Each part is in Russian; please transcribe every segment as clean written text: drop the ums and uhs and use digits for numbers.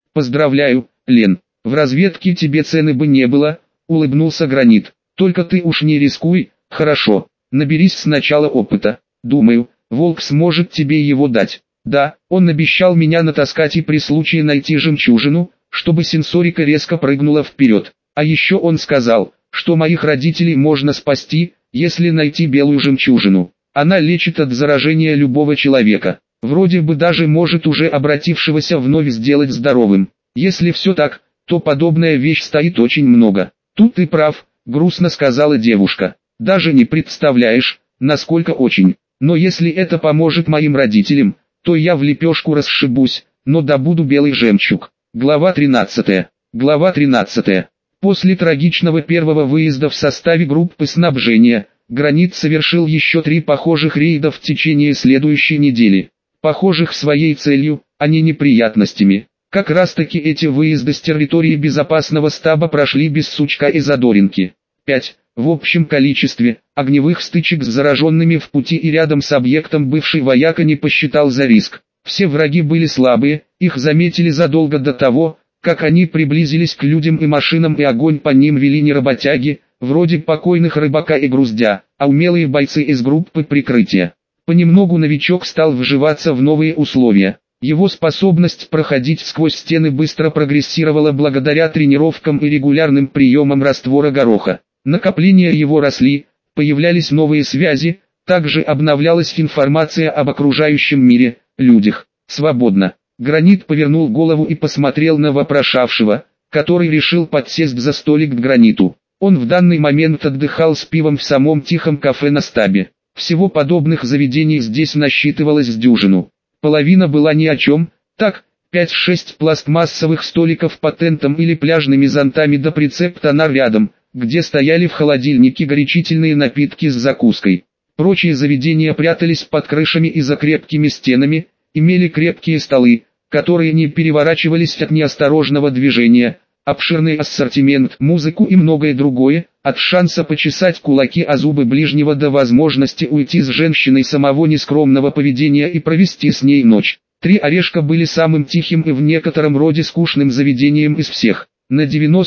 Поздравляю, Лен, в разведке тебе цены бы не было, улыбнулся Гранит. Только ты уж не рискуй, хорошо, наберись сначала опыта. Думаю, Волк сможет тебе его дать. Да, он обещал меня натаскать и при случае найти жемчужину, чтобы сенсорика резко прыгнула вперед. А еще он сказал, что моих родителей можно спасти, если найти белую жемчужину. Она лечит от заражения любого человека. Вроде бы даже может уже обратившегося вновь сделать здоровым. Если все так, то подобная вещь стоит очень много. Тут ты прав, грустно сказала девушка. Даже не представляешь, насколько очень. Но если это поможет моим родителям, то я в лепешку расшибусь, но добуду белый жемчуг. Глава 13. Глава 13. После трагичного первого выезда в составе группы снабжения, Гранит совершил еще 3 похожих рейда в течение следующей недели. Похожих своей целью, а не неприятностями. Как раз таки эти выезды с территории безопасного стаба прошли без сучка и задоринки. 5. В общем количестве, огневых стычек с зараженными в пути и рядом с объектом бывший вояка не посчитал за риск. Все враги были слабые, их заметили задолго до того, как они приблизились к людям и машинам, и огонь по ним вели не работяги, вроде покойных Рыбака и Груздя, а умелые бойцы из группы прикрытия. Понемногу новичок стал вживаться в новые условия. Его способность проходить сквозь стены быстро прогрессировала благодаря тренировкам и регулярным приемам раствора гороха. Накопления его росли, появлялись новые связи, также обновлялась информация об окружающем мире, людях. Свободно. Гранит повернул голову и посмотрел на вопрошавшего, который решил подсесть за столик к Граниту. Он в данный момент отдыхал с пивом в самом тихом кафе на стабе. Всего подобных заведений здесь насчитывалось с дюжину. Половина была ни о чем, так, 5-6 пластмассовых столиков по тентам или пляжными зонтами да прицеп-тонар рядом, где стояли в холодильнике горячительные напитки с закуской. Прочие заведения прятались под крышами и за крепкими стенами, имели крепкие столы, которые не переворачивались от неосторожного движения, обширный ассортимент, музыку и многое другое, от шанса почесать кулаки о зубы ближнего до возможности уйти с женщиной самого нескромного поведения и провести с ней ночь. 3 Орешка были самым тихим и в некотором роде скучным заведением из всех. На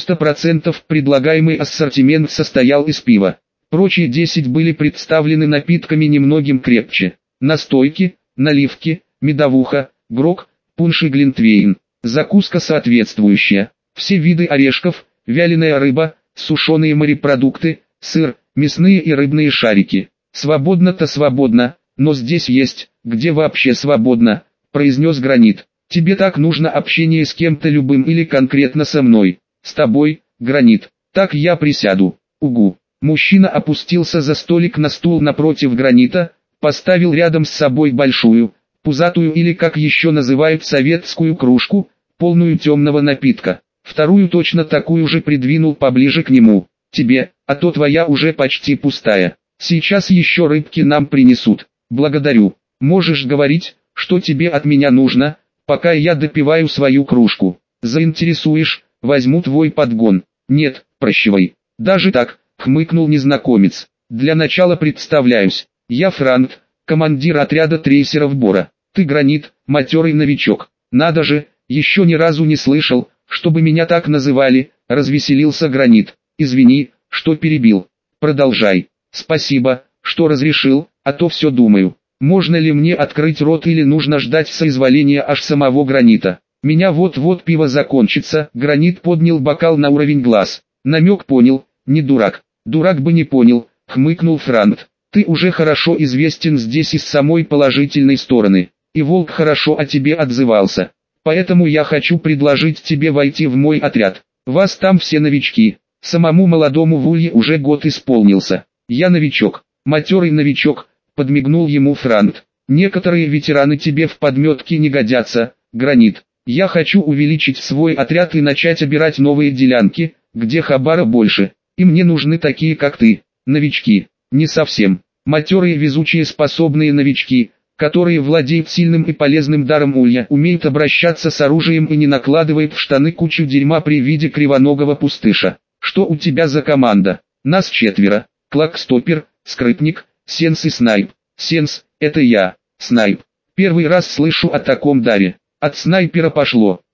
90% предлагаемый ассортимент состоял из пива. Прочие 10 были представлены напитками немногим крепче. Настойки, наливки, медовуха, грог, пунш и глинтвейн. Закуска соответствующая. Все виды орешков, вяленая рыба, сушеные морепродукты, сыр, мясные и рыбные шарики. Свободно-то свободно, но здесь есть, где вообще свободно, произнес Гранит. Тебе так нужно общение с кем-то любым или конкретно со мной? С тобой, Гранит. Так я присяду. Угу. Мужчина опустился за столик на стул напротив Гранита, поставил рядом с собой большую, пузатую или как еще называют советскую кружку, полную темного напитка. Вторую точно такую же придвинул поближе к нему. Тебе, а то твоя уже почти пустая. Сейчас еще рыбки нам принесут. Благодарю. Можешь говорить, что тебе от меня нужно, пока я допиваю свою кружку. Заинтересуешь, возьму твой подгон. Нет, прощавай. Даже так, хмыкнул незнакомец. Для начала представляюсь. Я Франк, командир отряда трейсеров Бора. Ты Гранит, матерый новичок. Надо же, еще ни разу не слышал, чтобы меня так называли, развеселился Гранит. Извини, что перебил. Продолжай. Спасибо, что разрешил, а то все думаю. Можно ли мне открыть рот или нужно ждать соизволения аж самого Гранита? Меня вот-вот пиво закончится. Гранит поднял бокал на уровень глаз. Намек понял, не дурак. Дурак бы не понял, хмыкнул Франк. Ты уже хорошо известен здесь и с самой положительной стороны. И Волк хорошо о тебе отзывался. Поэтому я хочу предложить тебе войти в мой отряд. Вас там все новички. Самому молодому Вулье уже год исполнился. Я новичок, матерый новичок, подмигнул ему Франк. Некоторые ветераны тебе в подметке не годятся, Гранит. Я хочу увеличить свой отряд и начать обирать новые делянки, где хабара больше. И мне нужны такие как ты, новички. Не совсем. Матерые везучие способные новички, которые владеют сильным и полезным даром улья, умеют обращаться с оружием и не накладывают в штаны кучу дерьма при виде кривоногого пустыша. Что у тебя за команда? Нас 4. Клакстопер, Скрытник, Сенс и Снайп. Сенс, это я, Снайп. Первый раз слышу о таком даре. От снайпера пошло.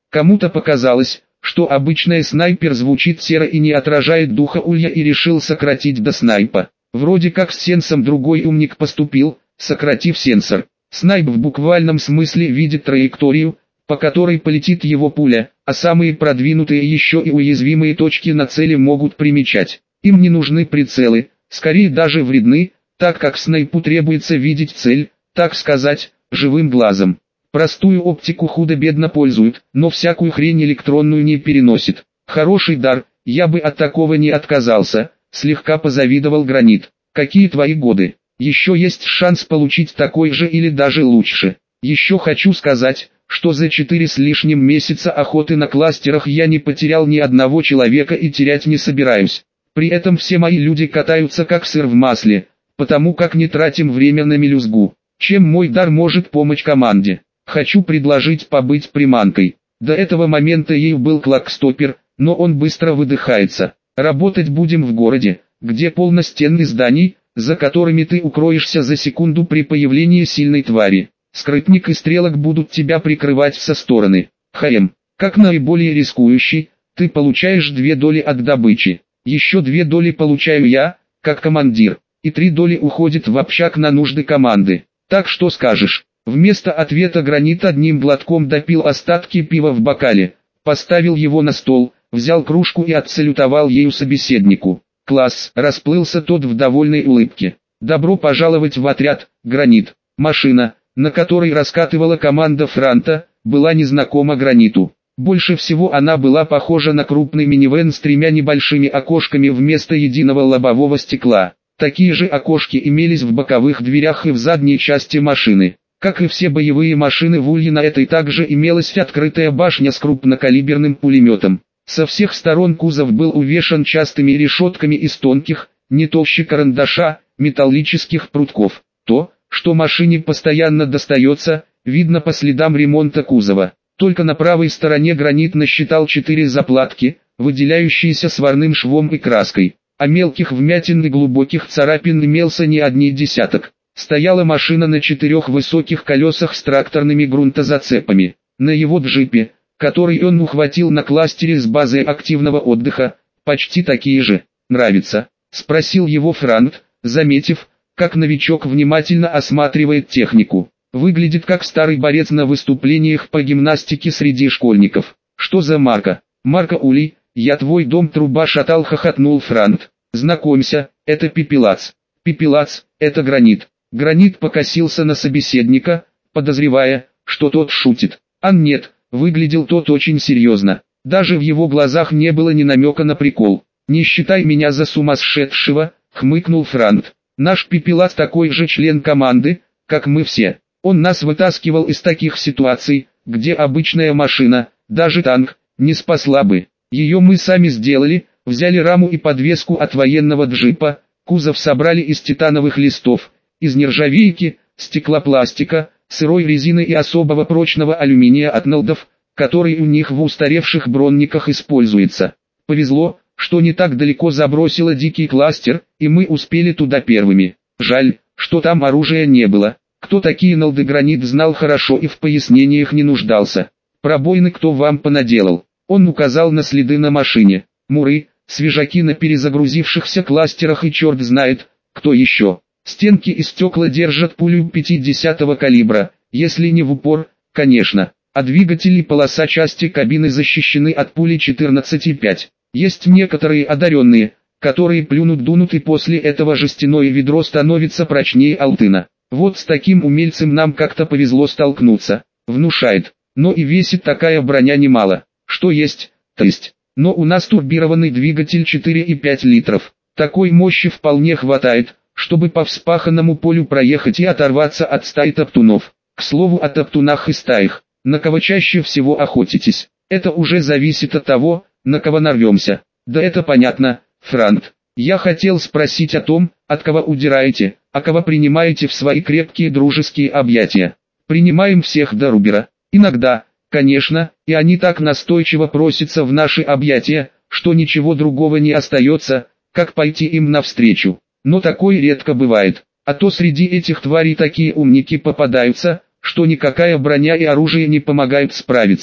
Кому-то показалось, что обычный снайпер звучит серо и не отражает духа улья, и решил сократить до снайпа. Вроде как с сенсом другой умник поступил, сократив сенсор. Снайп в буквальном смысле видит траекторию, по которой полетит его пуля, а самые продвинутые еще и уязвимые точки на цели могут примечать. Им не нужны прицелы, скорее даже вредны, так как снайпу требуется видеть цель, так сказать, живым глазом. Простую оптику худо-бедно пользуют, но всякую хрень электронную не переносит. Хороший дар, я бы от такого не отказался, слегка позавидовал Гранит. Какие твои годы? Еще есть шанс получить такой же или даже лучше. Еще хочу сказать, что за 4 с лишним месяца охоты на кластерах я не потерял ни одного человека и терять не собираюсь. При этом все мои люди катаются как сыр в масле, потому как не тратим время на мелюзгу. Чем мой дар может помочь команде? Хочу предложить побыть приманкой. До этого момента ею был клакстопер, но он быстро выдыхается. Работать будем в городе, где полно стен и зданий, за которыми ты укроешься за секунду при появлении сильной твари. Скрытник и стрелок будут тебя прикрывать со стороны. Как наиболее рискующий, ты получаешь 2 доли от добычи. Еще 2 доли получаю я, как командир, и 3 доли уходит в общак на нужды команды. Так что скажешь? Вместо ответа Гранит одним глотком допил остатки пива в бокале, поставил его на стол, взял кружку и отсалютовал ею собеседнику. «Класс!» — расплылся тот в довольной улыбке. «Добро пожаловать в отряд, Гранит!» Машина, на которой раскатывала команда Франта, была незнакома Граниту. Больше всего она была похожа на крупный минивэн с 3 небольшими окошками вместо единого лобового стекла. Такие же окошки имелись в боковых дверях и в задней части машины. Как и все боевые машины в Улье, на этой также имелась открытая башня с крупнокалиберным пулеметом. Со всех сторон кузов был увешан частыми решетками из тонких, не толще карандаша, металлических прутков. То, что машине постоянно достается, видно по следам ремонта кузова. Только на правой стороне Гранит насчитал 4 заплатки, выделяющиеся сварным швом и краской, а мелких вмятин и глубоких царапин имелся не один десяток. Стояла машина на 4 высоких колесах с тракторными грунтозацепами. На его джипе, который он ухватил на кластере с базы активного отдыха, почти такие же. «Нравится?» — спросил его Франт, заметив, как новичок внимательно осматривает технику. «Выглядит как старый борец на выступлениях по гимнастике среди школьников. Что за марка?» «Марка Улей, я твой дом труба шатал», — хохотнул Франт. «Знакомься, это Пепелац». «Пепелац, это Гранит». Гранит покосился на собеседника, подозревая, что тот шутит. А нет, выглядел тот очень серьезно. Даже в его глазах не было ни намека на прикол. «Не считай меня за сумасшедшего», — хмыкнул Франт. «Наш Пепелац такой же член команды, как мы все. Он нас вытаскивал из таких ситуаций, где обычная машина, даже танк, не спасла бы. Ее мы сами сделали, взяли раму и подвеску от военного джипа, кузов собрали из титановых листов, из нержавейки, стеклопластика, сырой резины и особого прочного алюминия от Нолдов, который у них в устаревших бронниках используется. Повезло, что не так далеко забросило дикий кластер, и мы успели туда первыми. Жаль, что там оружия не было. Кто такие Нолды, Гранит знал хорошо и в пояснениях не нуждался. Пробоины кто вам понаделал? Он указал на следы на машине. Муры, свежаки на перезагрузившихся кластерах и черт знает, кто еще. Стенки и стекла держат пулю 50-го калибра, если не в упор, конечно. А двигатели и полоса части кабины защищены от пули 14,5. Есть некоторые одаренные, которые плюнут, дунут, и после этого жестяное ведро становится прочнее алтына. Вот с таким умельцем нам как-то повезло столкнуться. Внушает. Но и весит такая броня немало. Что есть, то есть. Но у нас турбированный двигатель 4,5 литров. Такой мощи вполне хватает, чтобы по вспаханному полю проехать и оторваться от стаи топтунов. К слову о топтунах и стаях. На кого чаще всего охотитесь? Это уже зависит от того, на кого нарвемся. Да это понятно, Франт. Я хотел спросить о том, от кого удираете, а кого принимаете в свои крепкие дружеские объятия. Принимаем всех до Рубера. Иногда, конечно, и они так настойчиво просятся в наши объятия, что ничего другого не остается, как пойти им навстречу. Но такое редко бывает. А то среди этих тварей такие умники попадаются, что никакая броня и оружие не помогают справиться.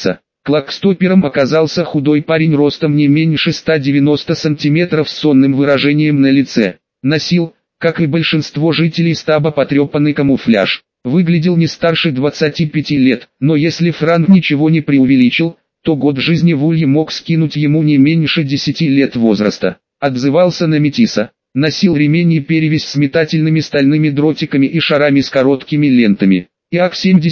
Клокстопером оказался худой парень ростом не меньше 190 сантиметров с сонным выражением на лице. Носил, как и большинство жителей стаба, потрепанный камуфляж. Выглядел не старше 25 лет, но если Франк ничего не преувеличил, то год жизни в Улье мог скинуть ему не меньше 10 лет возраста. Отзывался на метиса. Носил ремень и перевязь с метательными стальными дротиками и шарами с короткими лентами. ИАК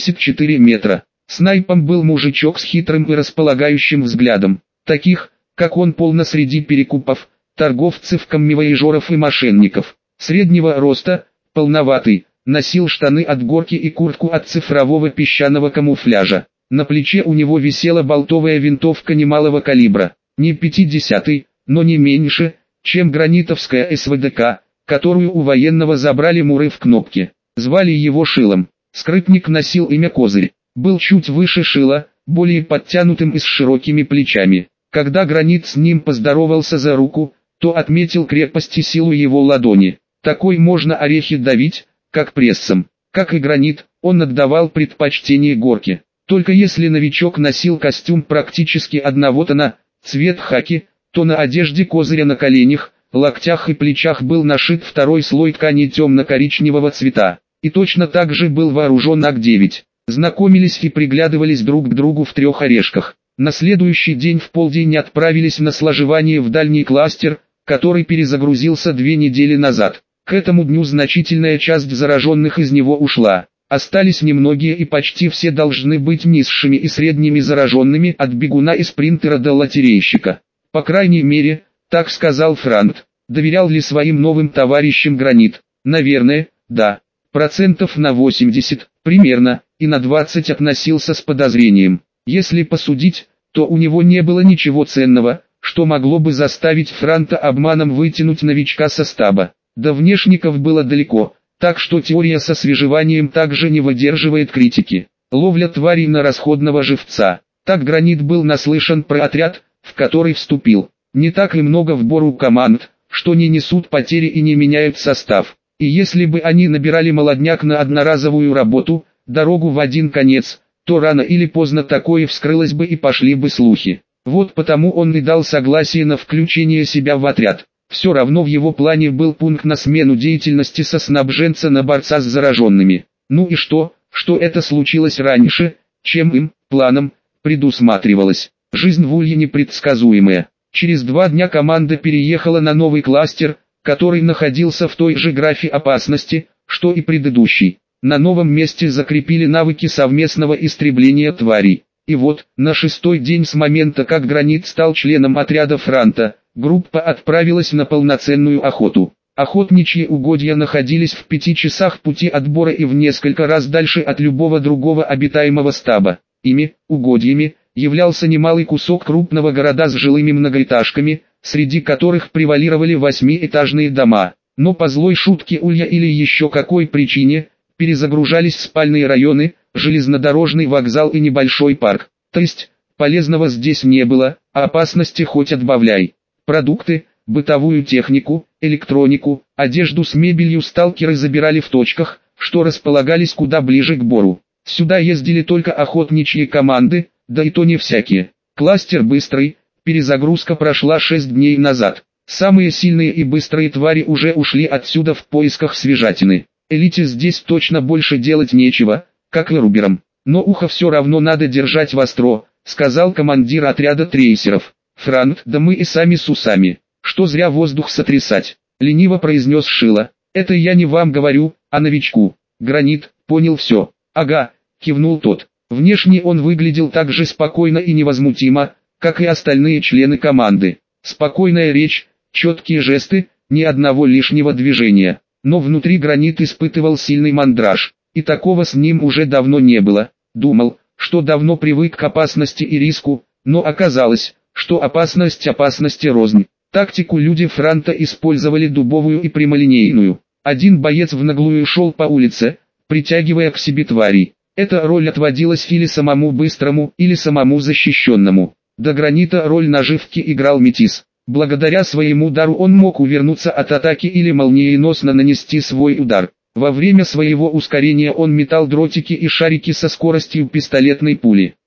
74 метра. Снайпом был мужичок с хитрым и располагающим взглядом. Таких, как он, полно среди перекупов, торговцев, коммивояжеров и мошенников. Среднего роста, полноватый, носил штаны от горки и куртку от цифрового песчаного камуфляжа. На плече у него висела болтовая винтовка немалого калибра, не 50-й, но не меньше, чем гранитовская СВДК, которую у военного забрали муры в Кнопке. Звали его Шилом. Скрытник носил имя Козырь. Был чуть выше Шила, более подтянутым и с широкими плечами. Когда Гранит с ним поздоровался за руку, то отметил крепость и силу его ладони. Такой можно орехи давить, как прессом. Как и Гранит, он отдавал предпочтение Горке. Только если новичок носил костюм практически одного тона, цвет хаки, то на одежде Козыря на коленях, локтях и плечах был нашит второй слой ткани темно-коричневого цвета. И точно так же был вооружен АК-9. Знакомились и приглядывались друг к другу в трех орешках. На следующий день в полдень отправились на сложевание в дальний кластер, который перезагрузился 2 недели назад. К этому дню значительная часть зараженных из него ушла. Остались немногие и почти все должны быть низшими и средними зараженными от бегуна и спринтера до лотерейщика. По крайней мере, так сказал Франк. Доверял ли своим новым товарищам Гранит? Наверное, да. Процентов на 80, примерно, и на 20 относился с подозрением. Если посудить, то у него не было ничего ценного, что могло бы заставить Франка обманом вытянуть новичка со стаба. До внешников было далеко, так что теория со свежеванием также не выдерживает критики. Ловля тварей на расходного живца. Так Гранит был наслышан про отряд, в который вступил. Не так и много вбору команд, что не несут потери и не меняют состав. И если бы они набирали молодняк на одноразовую работу, дорогу в один конец, то рано или поздно такое вскрылось бы и пошли бы слухи. Вот потому он и дал согласие на включение себя в отряд. Все равно в его плане был пункт на смену деятельности со снабженца на борца с зараженными. Ну и что это случилось раньше, чем им, планом, предусматривалось. Жизнь в Улье непредсказуемая. Через 2 дня команда переехала на новый кластер, который находился в той же графе опасности, что и предыдущий. На новом месте закрепили навыки совместного истребления тварей. И вот, на 6-й день с момента, как Гранит стал членом отряда Франта, группа отправилась на полноценную охоту. Охотничьи угодья находились в 5 часах пути от Бора и в несколько раз дальше от любого другого обитаемого стаба. Ими, угодьями, являлся немалый кусок крупного города с жилыми многоэтажками, среди которых превалировали 8-этажные дома. Но по злой шутке Улья или еще какой причине, перезагружались спальные районы, железнодорожный вокзал и небольшой парк. То есть, полезного здесь не было, а опасности хоть отбавляй. Продукты, бытовую технику, электронику, одежду с мебелью сталкеры забирали в точках, что располагались куда ближе к Бору. Сюда ездили только охотничьи команды, да и то не всякие. Кластер быстрый, перезагрузка прошла 6 дней назад. Самые сильные и быстрые твари уже ушли отсюда в поисках свежатины. Элите здесь точно больше делать нечего, как и руберам. Но ухо все равно надо держать востро, сказал командир отряда трейсеров. Франк, да мы и сами с усами. Что зря воздух сотрясать, лениво произнес Шила. Это я не вам говорю, а новичку. Гранит, понял все. Ага, кивнул тот. Внешне он выглядел так же спокойно и невозмутимо, как и остальные члены команды. Спокойная речь, четкие жесты, ни одного лишнего движения. Но внутри Гранит испытывал сильный мандраж, и такого с ним уже давно не было. Думал, что давно привык к опасности и риску, но оказалось, что опасность опасности рознь. Тактику люди Франта использовали дубовую и прямолинейную. Один боец в наглую шел по улице, притягивая к себе тварей. Эта роль отводилась или самому быстрому, или самому защищенному. До Гранита роль наживки играл метис. Благодаря своему дару он мог увернуться от атаки или молниеносно нанести свой удар. Во время своего ускорения он метал дротики и шарики со скоростью пистолетной пули.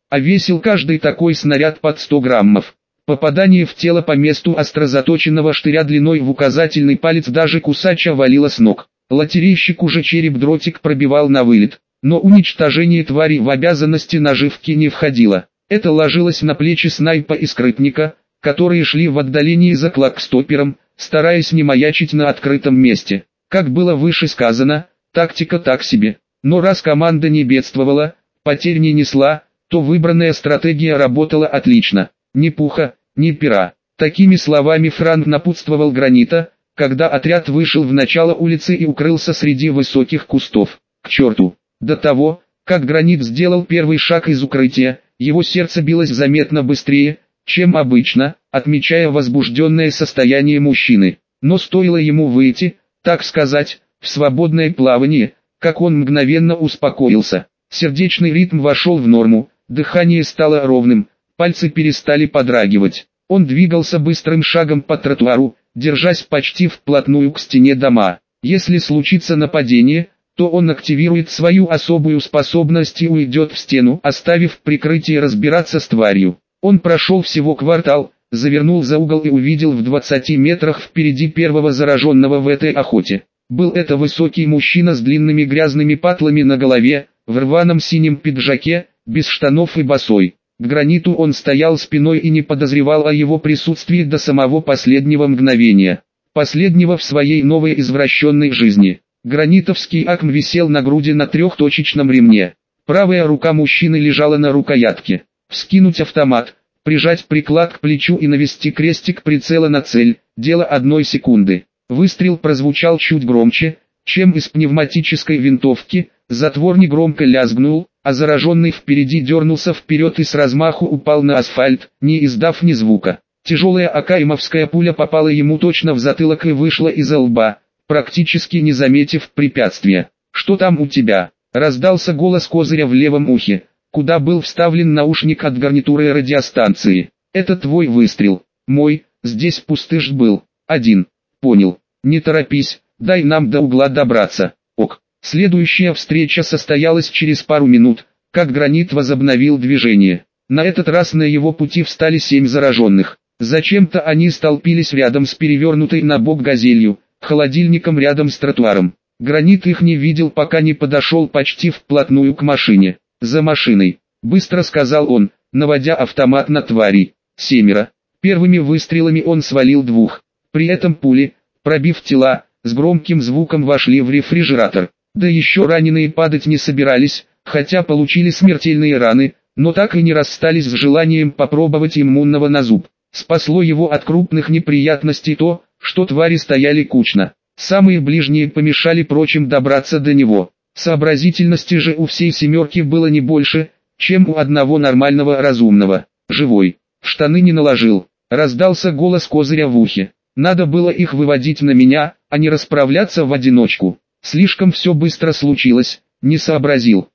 а весил каждый такой снаряд под 100 граммов. Попадание в тело по месту острозаточенного штыря длиной в указательный палец даже кусача валило с ног. Лотерейщик уже череп-дротик пробивал на вылет, но уничтожение твари в обязанности наживки не входило. Это ложилось на плечи снайпа и скрытника, которые шли в отдалении за клакстопером, стараясь не маячить на открытом месте. Как было выше сказано, тактика так себе. Но раз команда не бедствовала, потерь не несла, то выбранная стратегия работала отлично. Ни пуха, ни пера. Такими словами Франк напутствовал Гранита, когда отряд вышел в начало улицы и укрылся среди высоких кустов. К черту! До того, как Гранит сделал первый шаг из укрытия, его сердце билось заметно быстрее, чем обычно, отмечая возбужденное состояние мужчины. Но стоило ему выйти, так сказать, в свободное плавание, как он мгновенно успокоился. Сердечный ритм вошел в норму, дыхание стало ровным, пальцы перестали подрагивать. Он двигался быстрым шагом по тротуару, держась почти вплотную к стене дома. Если случится нападение, то он активирует свою особую способность и уйдет в стену, оставив в прикрытии разбираться с тварью. Он прошел всего квартал, завернул за угол и увидел в 20 метрах впереди первого зараженного в этой охоте. Был это высокий мужчина с длинными грязными патлами на голове, в рваном синем пиджаке, без штанов и босой. К Граниту он стоял спиной и не подозревал о его присутствии до самого последнего мгновения. Последнего в своей новой извращенной жизни. Гранитовский акм висел на груди на трехточечном ремне. Правая рука мужчины лежала на рукоятке. Вскинуть автомат, прижать приклад к плечу и навести крестик прицела на цель – дело одной секунды. Выстрел прозвучал чуть громче, чем из пневматической винтовки, затвор негромко лязгнул, а зараженный впереди дернулся вперед и с размаху упал на асфальт, не издав ни звука. Тяжелая акаимовская пуля попала ему точно в затылок и вышла из-за лба, практически не заметив препятствия. «Что там у тебя?» – раздался голос Козыря в левом ухе, куда был вставлен наушник от гарнитуры радиостанции. «Это твой выстрел. Мой, здесь пустыш был. Один. Понял. Не торопись, дай нам до угла добраться». Ок. Следующая встреча состоялась через пару минут, как Гранит возобновил движение. На этот раз на его пути встали 7 зараженных. Зачем-то они столпились рядом с перевернутой на бок газелью, холодильником рядом с тротуаром. Гранит их не видел, пока не подошел почти вплотную к машине. «За машиной», — быстро сказал он, наводя автомат на тварей. 7. Первыми выстрелами он свалил 2. При этом пули, пробив тела, с громким звуком вошли в рефрижератор. Да еще раненые падать не собирались, хотя получили смертельные раны, но так и не расстались с желанием попробовать иммунного на зуб. Спасло его от крупных неприятностей то, что твари стояли кучно. Самые ближние помешали прочим добраться до него. Сообразительности же у всей семерки было не больше, чем у одного нормального разумного. «Живой. В штаны не наложил», — раздался голос Козыря в ухе. «Надо было их выводить на меня, а не расправляться в одиночку. Слишком все быстро случилось, не сообразил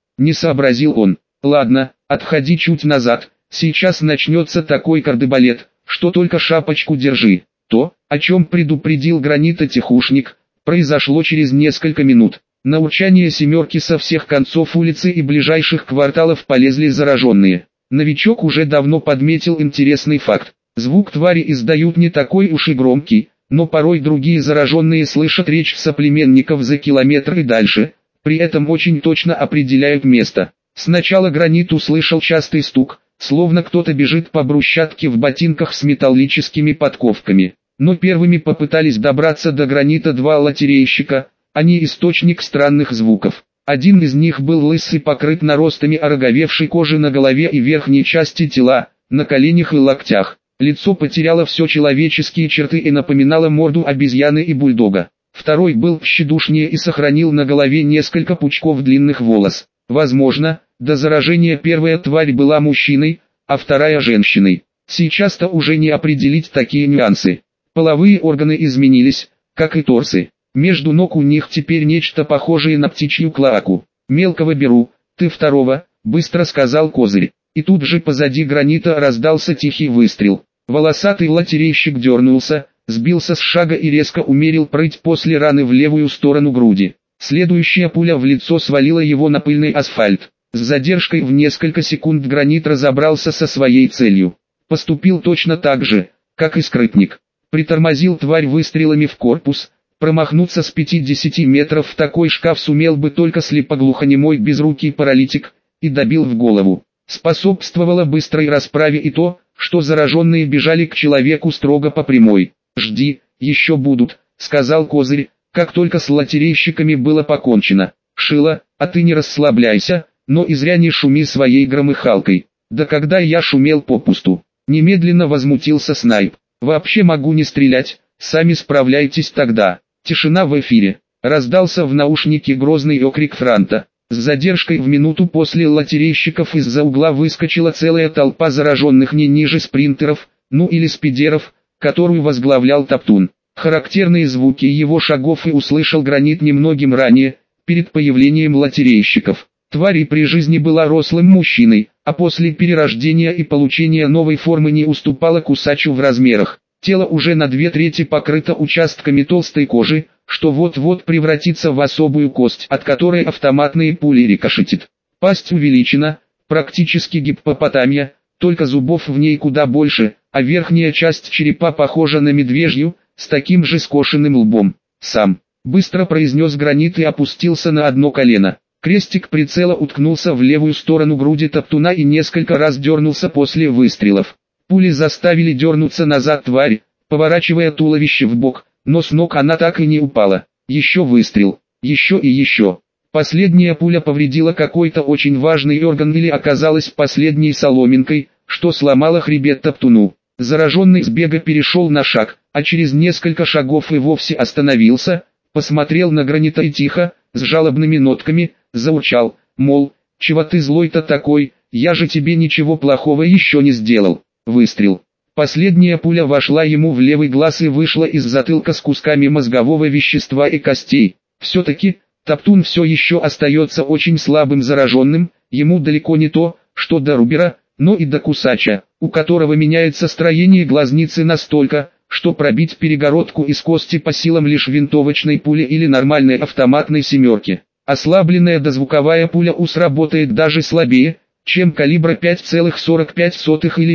он. Ладно, отходи чуть назад, сейчас начнется такой кардебалет, что только шапочку держи». То, о чем предупредил Гранита тихушник, произошло через несколько минут. На урчание семерки со всех концов улицы и ближайших кварталов полезли зараженные. Новичок уже давно подметил интересный факт. Звук твари издают не такой уж и громкий, но порой другие зараженные слышат речь соплеменников за километр и дальше, при этом очень точно определяют место. Сначала Гранит услышал частый стук, словно кто-то бежит по брусчатке в ботинках с металлическими подковками. Но первыми попытались добраться до Гранита 2 лотерейщика, они источник странных звуков. Один из них был лысый, покрыт наростами ороговевшей кожи на голове и верхней части тела, на коленях и локтях. Лицо потеряло все человеческие черты и напоминало морду обезьяны и бульдога. Второй был тщедушнее и сохранил на голове несколько пучков длинных волос. Возможно, до заражения первая тварь была мужчиной, а вторая женщиной. Сейчас-то уже не определить такие нюансы. Половые органы изменились, как и торсы. Между ног у них теперь нечто похожее на птичью клоаку. «Мелкого беру, ты второго», — быстро сказал Козырь. И тут же позади Гранита раздался тихий выстрел. Волосатый лотерейщик дернулся, сбился с шага и резко умерил прыть после раны в левую сторону груди. Следующая пуля в лицо свалила его на пыльный асфальт. С задержкой в несколько секунд Гранит разобрался со своей целью. Поступил точно так же, как и скрытник. Притормозил тварь выстрелами в корпус. Промахнуться с 50 метров в такой шкаф сумел бы только слепоглухонемой безрукий паралитик, и добил в голову. Способствовало быстрой расправе и то, что зараженные бежали к человеку строго по прямой. «Жди, еще будут», — сказал Козырь, как только с лотерейщиками было покончено. «Шила, а ты не расслабляйся, но и зря не шуми своей громыхалкой». «Да когда я шумел попусту?» — немедленно возмутился Снайп. «Вообще могу не стрелять, сами справляйтесь тогда». Тишина в эфире. Раздался в наушнике грозный окрик Франта. С задержкой в минуту после лотерейщиков из-за угла выскочила целая толпа зараженных не ниже спринтеров, ну или спидеров, которую возглавлял Топтун. Характерные звуки его шагов и услышал Гранит немногим ранее, перед появлением лотерейщиков. Тварь при жизни была рослым мужчиной, а после перерождения и получения новой формы не уступала кусачу в размерах. Тело уже на 2/3 покрыто участками толстой кожи, что вот-вот превратится в особую кость, от которой автоматные пули рикошетит. Пасть увеличена, практически гиппопотамия, только зубов в ней куда больше, а верхняя часть черепа похожа на медвежью, с таким же скошенным лбом. «Сам», — быстро произнес Гранит и опустился на одно колено. Крестик прицела уткнулся в левую сторону груди Топтуна и несколько раз дернулся после выстрелов. Пули заставили дернуться назад тварь, поворачивая туловище в бок, но с ног она так и не упала. Еще выстрел, еще и еще. Последняя пуля повредила какой-то очень важный орган или оказалась последней соломинкой, что сломало хребет Топтуну. Зараженный с бега перешел на шаг, а через несколько шагов и вовсе остановился, посмотрел на Гранита и тихо, с жалобными нотками, заурчал, мол, «Чего ты злой-то такой, я же тебе ничего плохого еще не сделал». Выстрел. Последняя пуля вошла ему в левый глаз и вышла из затылка с кусками мозгового вещества и костей. Все-таки, Топтун все еще остается очень слабым зараженным, ему далеко не то, что до Рубера, но и до Кусача, у которого меняется строение глазницы настолько, что пробить перегородку из кости по силам лишь винтовочной пули или нормальной автоматной семерки. Ослабленная дозвуковая пуля сработает даже слабее, чем калибра 5,45 или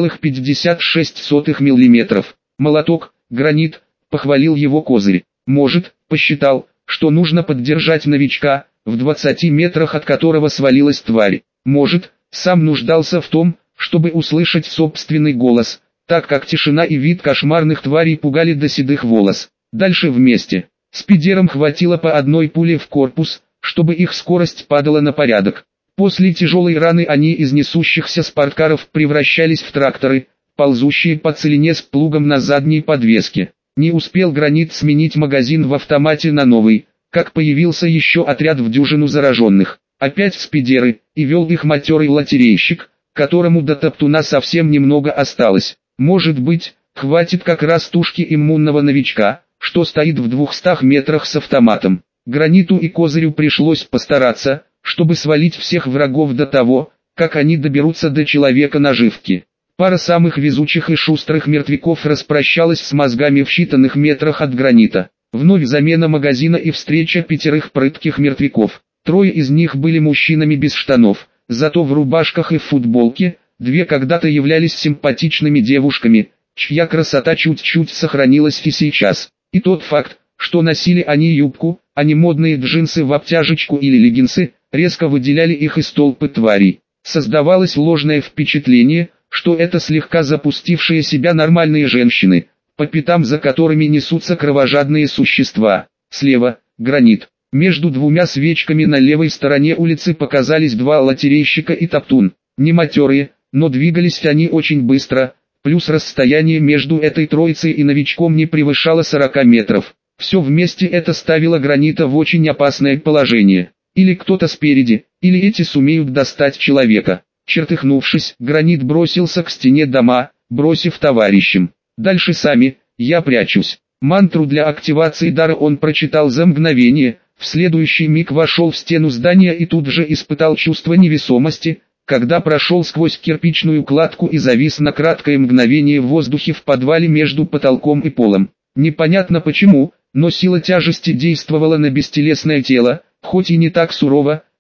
5,56 мм. «Молоток, Гранит», — похвалил его Козырь. «Может, посчитал, что нужно поддержать новичка, в 20 метрах от которого свалилась тварь. Может, сам нуждался в том, чтобы услышать собственный голос, так как тишина и вид кошмарных тварей пугали до седых волос. Дальше вместе. Спидерам хватило по одной пуле в корпус, чтобы их скорость падала на порядок. После тяжелой раны они из несущихся спорткаров превращались в тракторы, ползущие по целине с плугом на задней подвеске. Не успел Гранит сменить магазин в автомате на новый, как появился еще отряд в дюжину зараженных. Опять спидеры, и вел их матерый лотерейщик, которому до Топтуна совсем немного осталось. Может быть, хватит как раз тушки иммунного новичка, что стоит в 200 метрах с автоматом. Граниту и Козырю пришлось постараться, чтобы свалить всех врагов до того, как они доберутся до человека наживки. Пара самых везучих и шустрых мертвяков распрощалась с мозгами в считанных метрах от Гранита. Вновь замена магазина и встреча 5 прытких мертвяков. 3 из них были мужчинами без штанов, зато в рубашках и в футболке. 2 когда-то являлись симпатичными девушками, чья красота чуть-чуть сохранилась и сейчас. И тот факт, что носили они юбку, а не модные джинсы в обтяжечку или леггинсы, резко выделяли их из толпы тварей. Создавалось ложное впечатление, что это слегка запустившие себя нормальные женщины, по пятам за которыми несутся кровожадные существа. Слева – Гранит. Между 2 свечками на левой стороне улицы показались 2 лотерейщика и Топтун. Не матерые, но двигались они очень быстро, плюс расстояние между этой троицей и новичком не превышало 40 метров. Все вместе это ставило Гранита в очень опасное положение. Или кто-то спереди, или эти сумеют достать человека. Чертыхнувшись, Гранит бросился к стене дома, бросив товарищам: «Дальше сами, я прячусь». Мантру для активации дара он прочитал за мгновение, в следующий миг вошел в стену здания и тут же испытал чувство невесомости, когда прошел сквозь кирпичную кладку и завис на краткое мгновение в воздухе в подвале между потолком и полом. Непонятно почему, но сила тяжести действовала на бестелесное тело, хоть и не так сурово,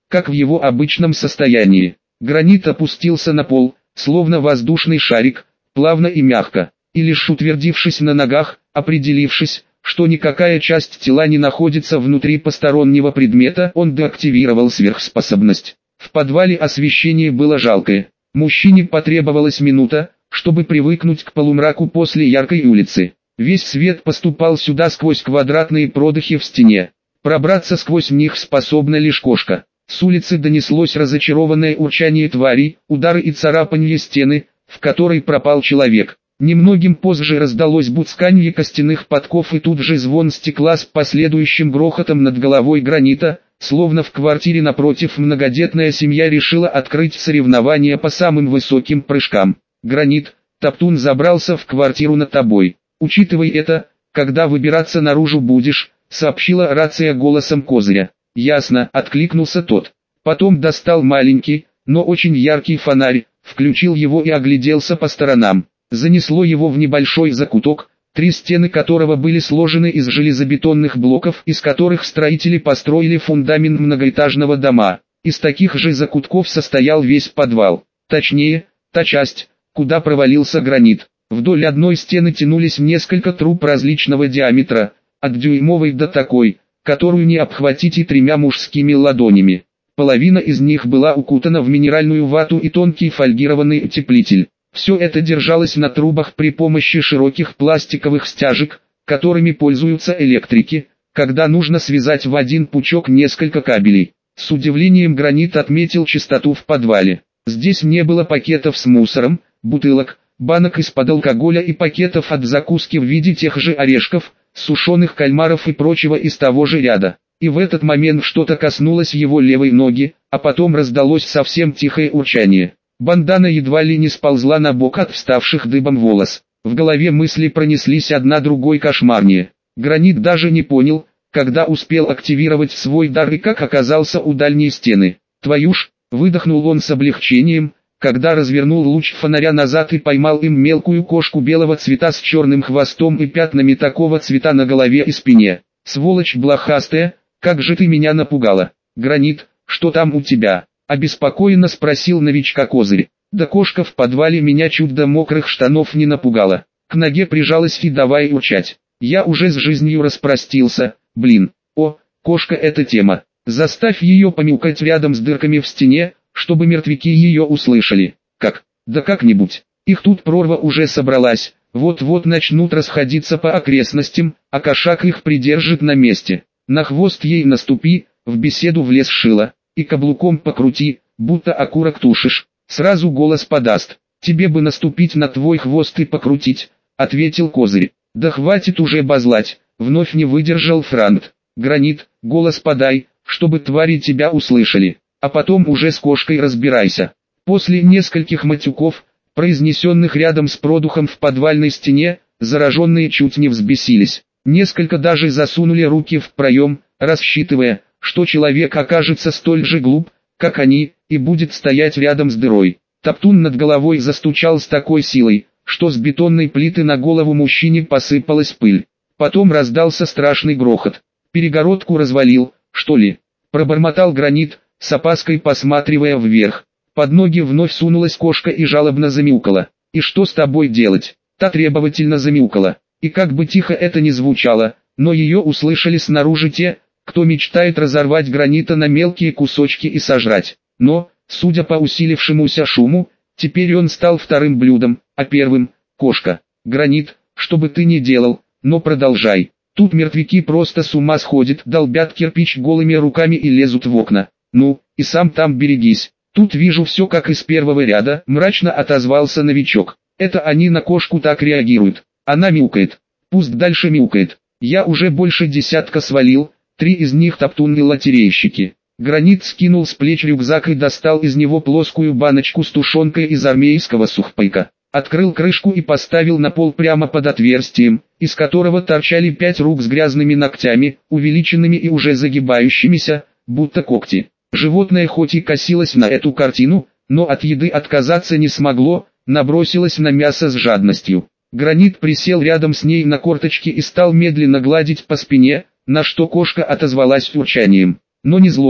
как в его обычном состоянии. Гранит опустился на пол, словно воздушный шарик, плавно и мягко, и лишь утвердившись на ногах, определившись, что никакая часть тела не находится внутри постороннего предмета, он деактивировал сверхспособность. В подвале освещение было жалкое. Мужчине потребовалась минута, чтобы привыкнуть к полумраку после яркой улицы. Весь свет поступал сюда сквозь квадратные продыхи в стене. Пробраться сквозь них способна лишь кошка. С улицы донеслось разочарованное урчание тварей, удары и царапанье стены, в которой пропал человек. Немногим позже раздалось буцканье костяных подков и тут же звон стекла с последующим грохотом над головой Гранита, словно в квартире напротив многодетная семья решила открыть соревнования по самым высоким прыжкам. «Гранит, Топтун забрался в квартиру над тобой. Учитывай это, когда выбираться наружу будешь», — сообщила рация голосом Козыря. «Ясно», — откликнулся тот. Потом достал маленький, но очень яркий фонарь, включил его и огляделся по сторонам. Занесло его в небольшой закуток, 3 стены которого были сложены из железобетонных блоков, из которых строители построили фундамент многоэтажного дома. Из таких же закутков состоял весь подвал. Точнее, та часть, куда провалился Гранит. Вдоль одной стены тянулись несколько труб различного диаметра, от дюймовой до такой, которую не обхватить и 3 мужскими ладонями. Половина из них была укутана в минеральную вату и тонкий фольгированный утеплитель. Все это держалось на трубах при помощи широких пластиковых стяжек, которыми пользуются электрики, когда нужно связать в один пучок несколько кабелей. С удивлением Гранит отметил чистоту в подвале. Здесь не было пакетов с мусором, бутылок, банок из-под алкоголя и пакетов от закуски в виде тех же орешков, сушеных кальмаров и прочего из того же ряда. И в этот момент что-то коснулось его левой ноги, а потом раздалось совсем тихое урчание. Бандана едва ли не сползла на бок от вставших дыбом волос. В голове мысли пронеслись одна другой кошмарнее. Гранит даже не понял, когда успел активировать свой дар и как оказался у дальней стены. «Твою ж!» — выдохнул он с облегчением, когда развернул луч фонаря назад и поймал им мелкую кошку белого цвета с черным хвостом и пятнами такого цвета на голове и спине. «Сволочь блохастая, как же ты меня напугала!» «Гранит, что там у тебя?» — обеспокоенно спросил новичка Козырь. «Да кошка в подвале меня чуть до мокрых штанов не напугала. К ноге прижалась и давай урчать. Я уже с жизнью распростился, блин. О, кошка — это тема. Заставь ее помяукать рядом с дырками в стене, чтобы мертвяки ее услышали. Как? Да как-нибудь. Их тут прорва уже собралась, вот-вот начнут расходиться по окрестностям, а кошак их придержит на месте. На хвост ей наступи, в беседу влез Шила, и каблуком покрути, будто окурок тушишь. Сразу голос подаст. Тебе бы наступить на твой хвост и покрутить», — ответил Козырь. «Да хватит уже базлать», — вновь не выдержал Франт. «Гранит, голос подай, чтобы твари тебя услышали, а потом уже с кошкой разбирайся». После нескольких матюков, произнесенных рядом с продухом в подвальной стене, зараженные чуть не взбесились. Несколько даже засунули руки в проем, рассчитывая, что человек окажется столь же глуп, как они, и будет стоять рядом с дырой. Топтун над головой застучал с такой силой, что с бетонной плиты на голову мужчине посыпалась пыль. Потом раздался страшный грохот. «Перегородку развалил, что ли?» — пробормотал Гранит, с опаской посматривая вверх. Под ноги вновь сунулась кошка и жалобно замяукала. «И что с тобой делать?» Та требовательно замяукала. И как бы тихо это ни звучало, но ее услышали снаружи те, кто мечтает разорвать Гранита на мелкие кусочки и сожрать. Но, судя по усилившемуся шуму, теперь он стал вторым блюдом, а первым — кошка. «Гранит, что бы ты ни делал, но продолжай. Тут мертвяки просто с ума сходят, долбят кирпич голыми руками и лезут в окна. Ну, и сам там берегись. Тут вижу все как из первого ряда», — мрачно отозвался новичок. «Это они на кошку так реагируют. Она мяукает. Пусть дальше мяукает. Я уже больше десятка свалил, 3 из них топтунные лотерейщики». Гранит скинул с плеч рюкзак и достал из него плоскую баночку с тушенкой из армейского сухпайка. Открыл крышку и поставил на пол прямо под отверстием, из которого торчали 5 рук с грязными ногтями, увеличенными и уже загибающимися, будто когти. Животное хоть и косилось на эту картину, но от еды отказаться не смогло, набросилось на мясо с жадностью. Гранит присел рядом с ней на корточки и стал медленно гладить по спине, на что кошка отозвалась урчанием. Но не злости,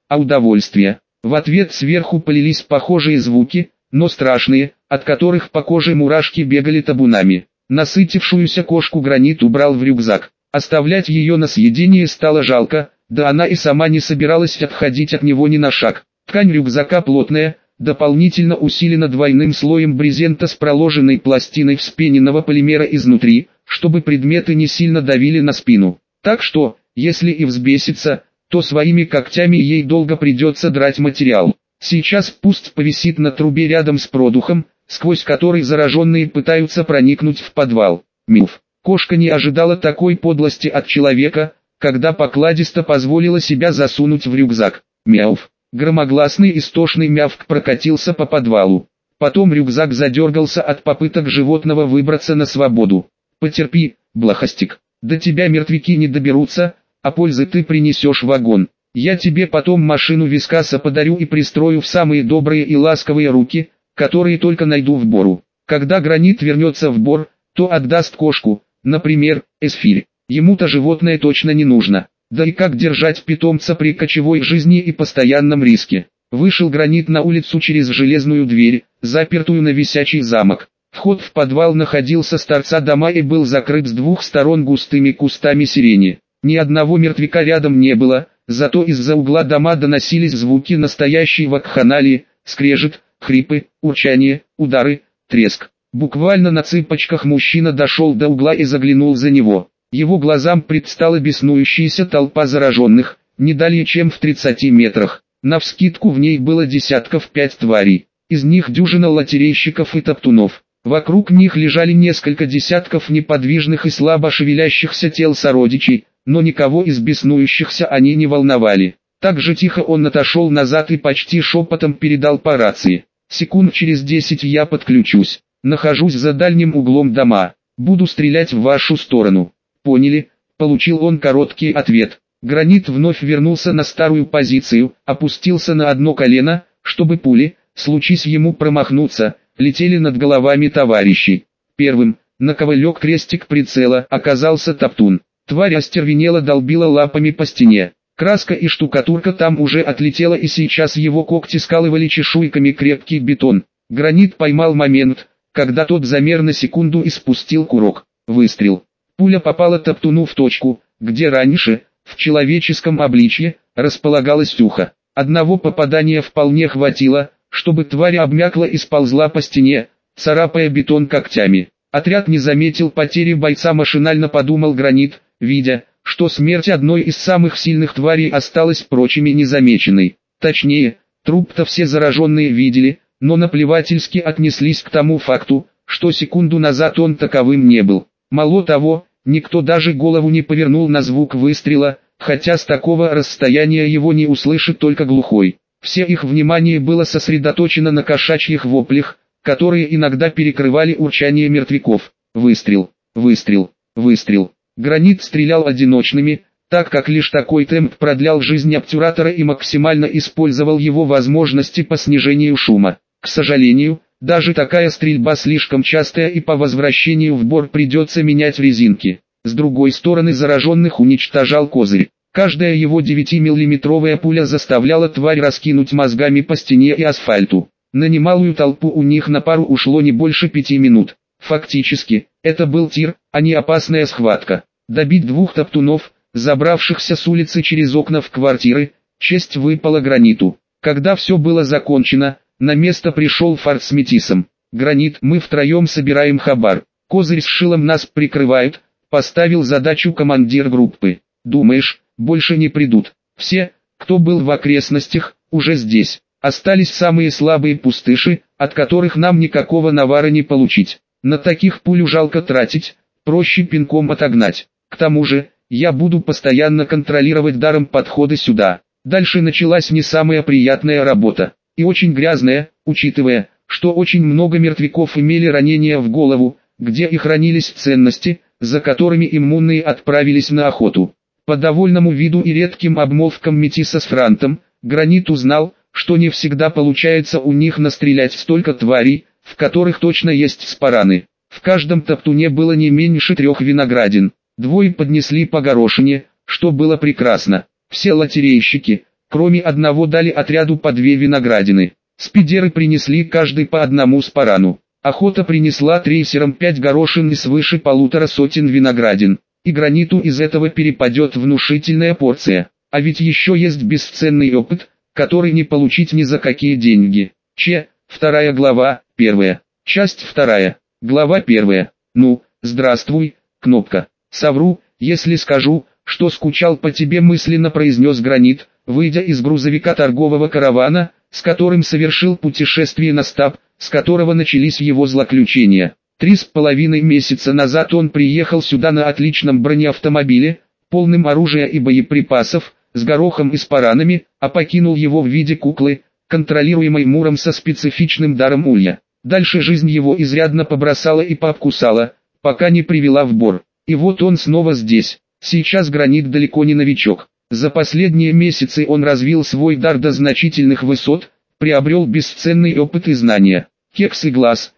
а удовольствие. В ответ сверху полились похожие звуки, но страшные, от которых по коже мурашки бегали табунами. Насытившуюся кошку Гранит убрал в рюкзак. Оставлять ее на съедение стало жалко, да она и сама не собиралась отходить от него ни на шаг. Ткань рюкзака плотная, дополнительно усилена двойным слоем брезента с проложенной пластиной вспененного полимера изнутри, чтобы предметы не сильно давили на спину. Так что, если и взбесится, то своими когтями ей долго придется драть материал. Сейчас пусть повисит на трубе рядом с продухом, сквозь который зараженные пытаются проникнуть в подвал. Милф. Кошка не ожидала такой подлости от человека, когда покладисто позволила себя засунуть в рюкзак. Мяув. Громогласный истошный мявк прокатился по подвалу. Потом рюкзак задергался от попыток животного выбраться на свободу. «Потерпи, блохастик, до тебя мертвяки не доберутся, а пользы ты принесешь в вагон. Я тебе потом машину Вискаса подарю и пристрою в самые добрые и ласковые руки, которые только найду в Бору. Когда Гранит вернется в Бор, то отдаст кошку, например, Эсфирь. Ему-то животное точно не нужно. Да и как держать питомца при кочевой жизни и постоянном риске?» Вышел Гранит на улицу через железную дверь, запертую на висячий замок. Вход в подвал находился с торца дома и был закрыт с двух сторон густыми кустами сирени. Ни одного мертвяка рядом не было, зато из-за угла дома доносились звуки настоящей вакханалии, скрежет, хрипы, урчание, удары, треск. Буквально на цыпочках мужчина дошел до угла и заглянул за него. Его глазам предстала беснующаяся толпа зараженных, не далее чем в 30 метрах. Навскидку в ней было десятков 5 тварей. Из них дюжина лотерейщиков и топтунов. Вокруг них лежали несколько десятков неподвижных и слабо шевелящихся тел сородичей, но никого из беснующихся они не волновали. Так же тихо он отошел назад и почти шепотом передал по рации: «Секунд через 10 я подключусь. Нахожусь за дальним углом дома. Буду стрелять в вашу сторону». «Поняли», — получил он короткий ответ. Гранит вновь вернулся на старую позицию, опустился на одно колено, чтобы пули, случись ему промахнуться, летели над головами товарищей. Первым, на кого лег крестик прицела, оказался топтун. Тварь остервенело долбила лапами по стене. Краска и штукатурка там уже отлетела, и сейчас его когти скалывали чешуйками крепкий бетон. Гранит поймал момент, когда тот замер на секунду и спустил курок. Выстрел. Пуля попала топтуну в точку, где раньше, в человеческом обличье, располагалось ухо. Одного попадания вполне хватило, чтобы тварь обмякла и сползла по стене, царапая бетон когтями. Отряд не заметил потери бойца, машинально подумал Гранит, видя, что смерть одной из самых сильных тварей осталась прочими незамеченной. Точнее, труп-то все зараженные видели, но наплевательски отнеслись к тому факту, что секунду назад он таковым не был. Мало того, никто даже голову не повернул на звук выстрела, хотя с такого расстояния его не услышит только глухой. Все их внимание было сосредоточено на кошачьих воплях, которые иногда перекрывали урчание мертвяков. Выстрел, выстрел, выстрел. Гранит стрелял одиночными, так как лишь такой темп продлял жизнь обтюратора и максимально использовал его возможности по снижению шума. К сожалению, даже такая стрельба слишком частая, и по возвращению в Бор придется менять резинки. С другой стороны, зараженных уничтожал козырь. Каждая его 9-миллиметровая пуля заставляла тварь раскинуть мозгами по стене и асфальту. На немалую толпу у них на пару ушло не больше 5 минут. Фактически, это был тир, а не опасная схватка. Добить двух топтунов, забравшихся с улицы через окна в квартиры, честь выпала Граниту. Когда все было закончено, на место пришел Фарт с Метисом. «Гранит, мы втроем собираем хабар. Козырь с Шилом нас прикрывают», — поставил задачу командир группы. «Думаешь, больше не придут? Все, кто был в окрестностях, уже здесь. Остались самые слабые пустыши, от которых нам никакого навара не получить. На таких пулю жалко тратить, проще пинком отогнать. К тому же, я буду постоянно контролировать даром подходы сюда». Дальше началась не самая приятная работа. И очень грязная, учитывая, что очень много мертвяков имели ранения в голову, где и хранились ценности, за которыми иммунные отправились на охоту. По довольному виду и редким обмолвкам Метиса с Франтом, Гранит узнал, что не всегда получается у них настрелять столько тварей, в которых точно есть спараны. В каждом топтуне было не меньше 3 виноградин. Двое поднесли по горошине, что было прекрасно. Все лотерейщики, Кроме одного дали отряду по 2 виноградины. Спидеры принесли каждый по одному спарану. Охота принесла трейсерам 5 горошин и свыше 150 виноградин. И Граниту из этого перепадет внушительная порция. А ведь еще есть бесценный опыт, который не получить ни за какие деньги. 2 глава, 1. Часть 2. Глава 1. Ну, здравствуй, Кнопка. Совру, если скажу, что скучал по тебе, мысленно произнес Гранит, выйдя из грузовика торгового каравана, с которым совершил путешествие на стаб, с которого начались его злоключения. 3,5 месяца назад он приехал сюда на отличном бронеавтомобиле, полным оружия и боеприпасов, с горохом и спаранами, а покинул его в виде куклы, контролируемой Муром со специфичным даром улья. Дальше жизнь его изрядно побросала и пообкусала, пока не привела в бор. И вот он снова здесь. Сейчас Гранит далеко не новичок. За последние месяцы он развил свой дар до значительных высот, приобрел бесценный опыт и знания. Кекс и Глаз,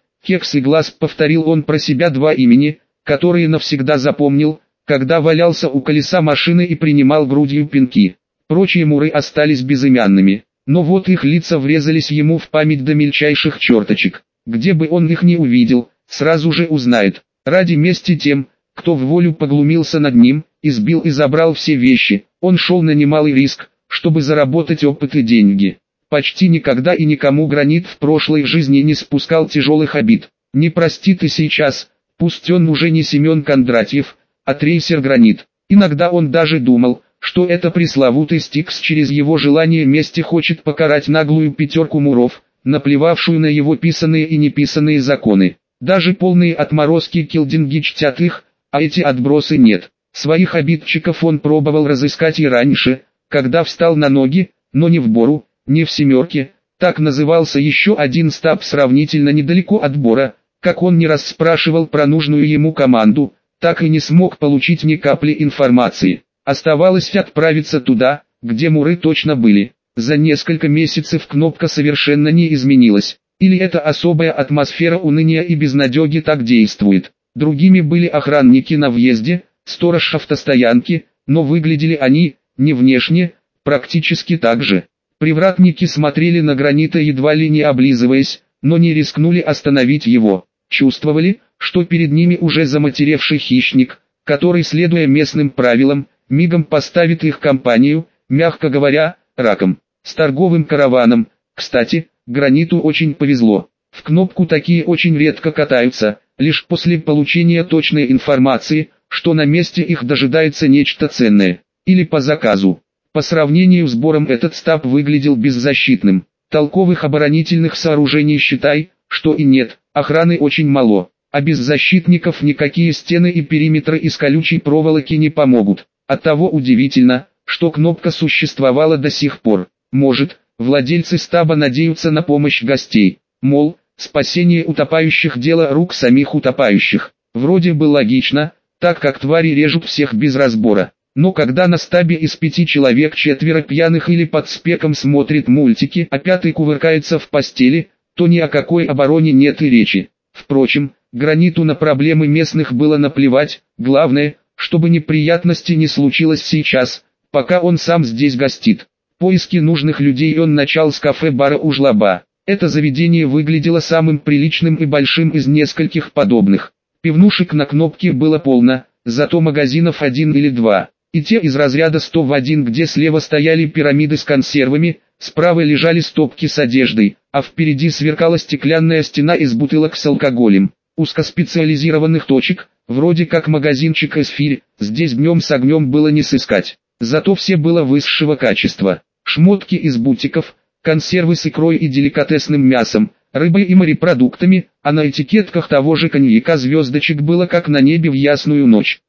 повторил он про себя 2 имени, которые навсегда запомнил, когда валялся у колеса машины и принимал грудью пинки. Прочие муры остались безымянными, но вот их лица врезались ему в память до мельчайших черточек. Где бы он их ни увидел, сразу же узнает. Ради мести тем, кто в волю поглумился над ним, избил и забрал все вещи, он шел на немалый риск, чтобы заработать опыт и деньги. Почти никогда и никому Гранит в прошлой жизни не спускал тяжелых обид. Не простит и сейчас, пусть он уже не Семен Кондратьев, а трейсер Гранит. Иногда он даже думал, что это пресловутый Стикс через его желание мести хочет покарать наглую 5 муров, наплевавшую на его писанные и неписанные законы. Даже полные отморозки Килдинги чтят их, а эти отбросы нет. Своих обидчиков он пробовал разыскать и раньше, когда встал на ноги, но не в Бору, не в Семерке. Так назывался еще один стаб сравнительно недалеко от Бора. Как он не раз спрашивал про нужную ему команду, так и не смог получить ни капли информации. Оставалось отправиться туда, где муры точно были. За несколько месяцев Кнопка совершенно не изменилась. Или это особая атмосфера уныния и безнадеги так действует. Другими были охранники на въезде, сторож автостоянки, но выглядели они, не внешне, практически так же. Привратники смотрели на Гранита едва ли не облизываясь, но не рискнули остановить его. Чувствовали, что перед ними уже заматеревший хищник, который, следуя местным правилам, мигом поставит их компанию, мягко говоря, раком. С торговым караваном, кстати, Граниту очень повезло. В Кнопку такие очень редко катаются, лишь после получения точной информации, что на месте их дожидается нечто ценное, или по заказу. По сравнению с Бором этот стаб выглядел беззащитным. Толковых оборонительных сооружений считай, что и нет, охраны очень мало, а без защитников никакие стены и периметры из колючей проволоки не помогут. Оттого удивительно, что Кнопка существовала до сих пор. Может, владельцы стаба надеются на помощь гостей, мол, спасение утопающих – дело рук самих утопающих. Вроде бы логично, так как твари режут всех без разбора. Но когда на стабе из 5 человек 4 пьяных или под спеком смотрит мультики, а 5-й кувыркается в постели, то ни о какой обороне нет и речи. Впрочем, Граниту на проблемы местных было наплевать, главное, чтобы неприятности не случилось сейчас, пока он сам здесь гостит. Поиски нужных людей он начал с кафе-бара у Жлоба. Это заведение выглядело самым приличным и большим из нескольких подобных. Пивнушек на Кнопке было полно, зато магазинов 1 или 2. И те из разряда 100 в 1, где слева стояли пирамиды с консервами, справа лежали стопки с одеждой, а впереди сверкала стеклянная стена из бутылок с алкоголем. Узкоспециализированных точек, вроде как магазинчик «Эсфирь», здесь днем с огнем было не сыскать. Зато все было высшего качества. Шмотки из бутиков, консервы с икрой и деликатесным мясом, рыбой и морепродуктами, а на этикетках того же коньяка звездочек было как на небе в ясную ночь.